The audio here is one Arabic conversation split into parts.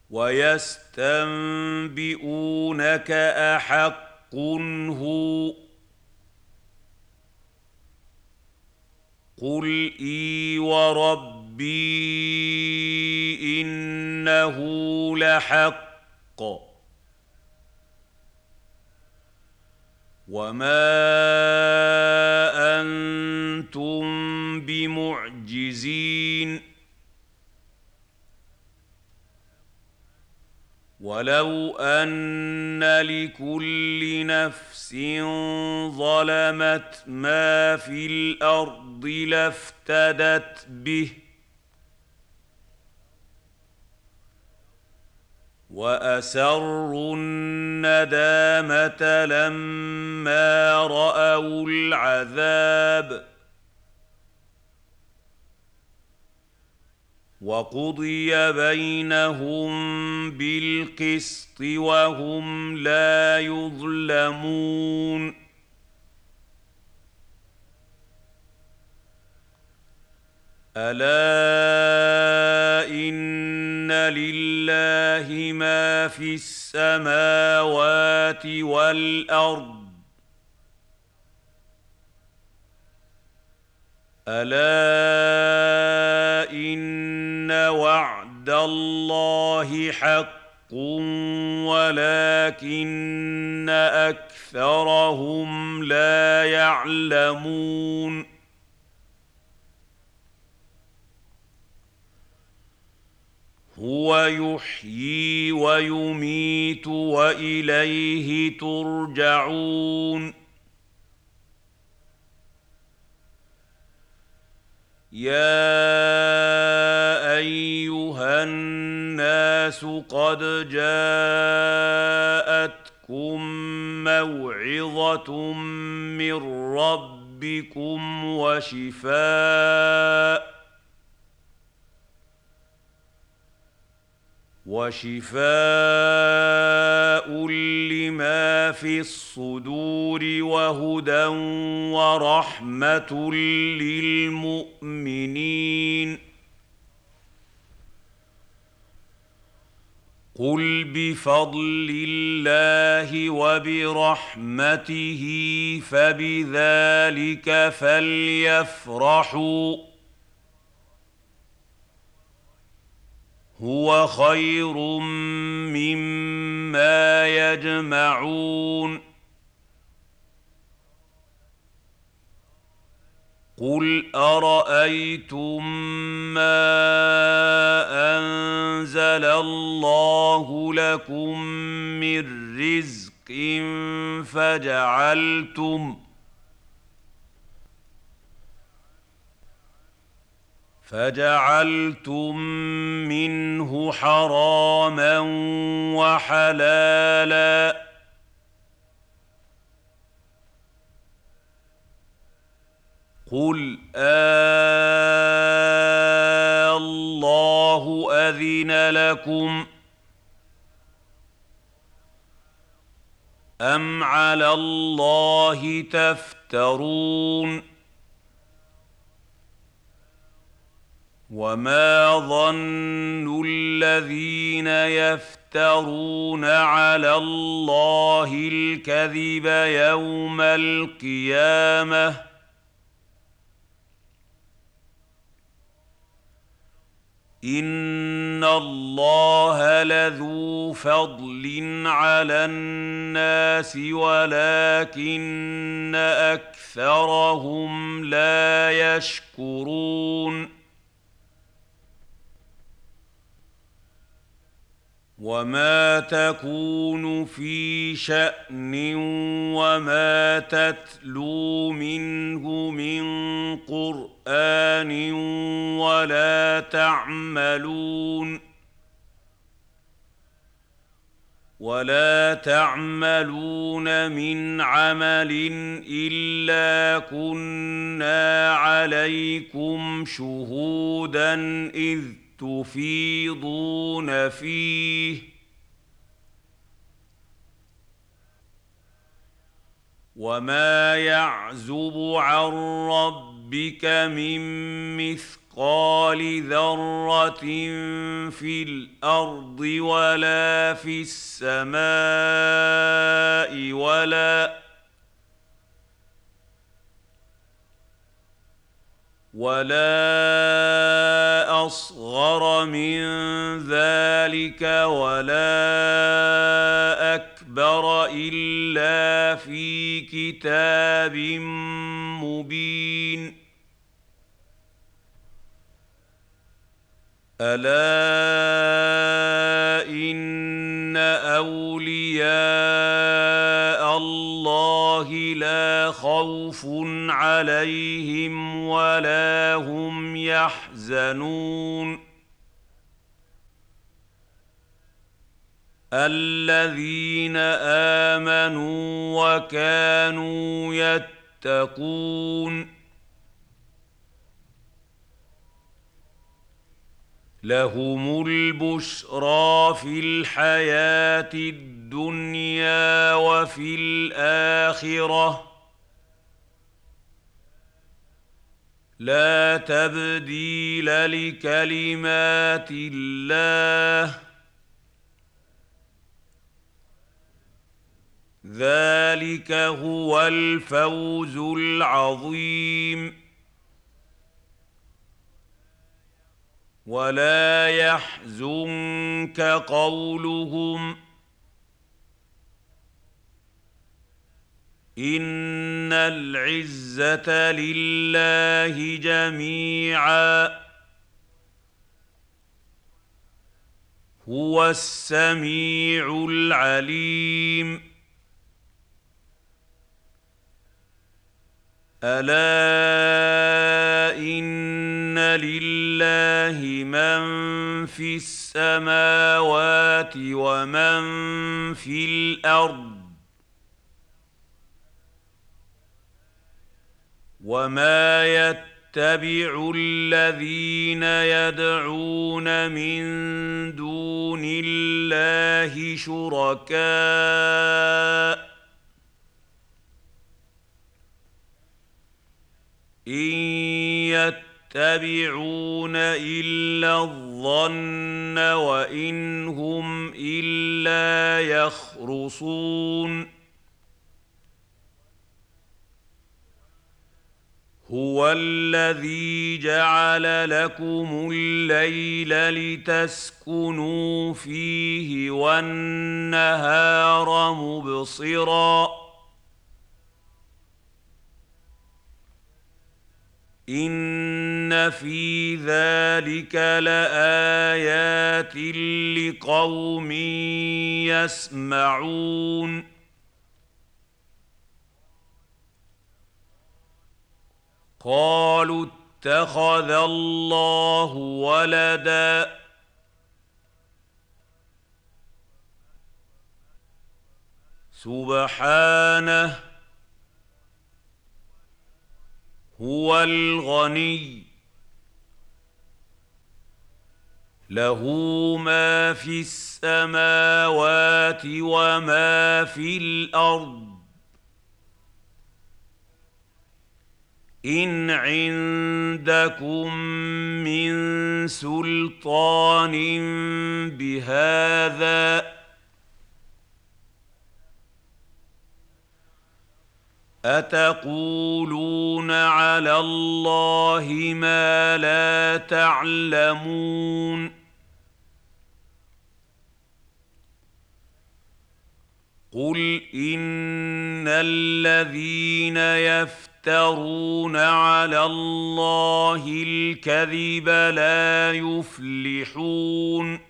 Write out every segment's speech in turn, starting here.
ويستنبئونك أحق هو قل إي وربي إنه لحق وما أنتم بمعجزين ولو أن لكل نفس ظلمت ما في الأرض لافتدت به وأسروا الندامة لما رأوا العذاب وقضي بينهم بالقسط وهم لا يظلمون ألا إن لله ما في السماوات والأرض ألا إن وعد الله حق ولكن أكثرهم لا يعلمون هو يحيي ويميت وإليه ترجعون يا أيها الناس قد جاءتكم موعظة من ربكم وشفاء لما في الصدور وهدى ورحمة للمؤمنين قل بفضل الله وبرحمته فبذلك فليفرحوا هو خير مما يجمعون قل أرأيتم ما أنزل الله لكم من رزق فجعلتم منه حراما وحلالا قل الله أذن لكم أم على الله تفترون وما ظن الذين يفترون على الله الكذب يوم القيامة إن الله لذو فضل على الناس ولكن أكثرهم لا يشكرون وما تكون في شأن وما تتلو منه من قرآن ولا تعملون من عمل إلا كنا عليكم شهودا إذ تفيضون فيه وما يعزب عن ربك من مثقال مثقال ذرة في الأرض ولا في السماء ولا أصغر من ذلك ولا أكبر إلا في كتاب مبين. ألا إن أولياء الله لا خوف عليهم ولا هم يحزنون الذين آمنوا وكانوا يتقون لهم البشرى في الحياة الدنيا وفي الآخرة لا تبديل لكلمات الله ذلك هو الفوز العظيم. ولا يحزنك قولهم إن العزة لله جميعا هو السميع العليم. ألا إن لله من في السماوات ومن في الأرض وما يتبع الذين يدعون من دون الله شركاء إن يتبعون إلا الظن وإن هم إلا يخرصون هو الذي جعل لكم الليل لتسكنوا فيه والنهار مبصراً إن في ذلك لآيات لقوم يسمعون قالوا اتخذ الله ولدا سبحانه هو الغني له ما في السماوات وما في الأرض إن عندكم من سلطان بهذا أتقولون على الله ما لا تعلمون قل إن الذين يفترون على الله الكذب لا يفلحون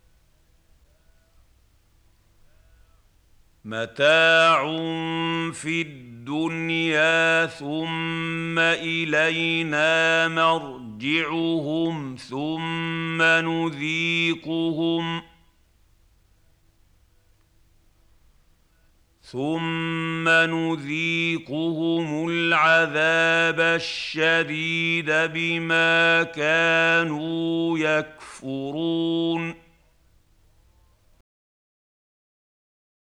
متاع في الدنيا ثم إلينا مرجعهم ثم نذيقهم العذاب الشديد بما كانوا يكفرون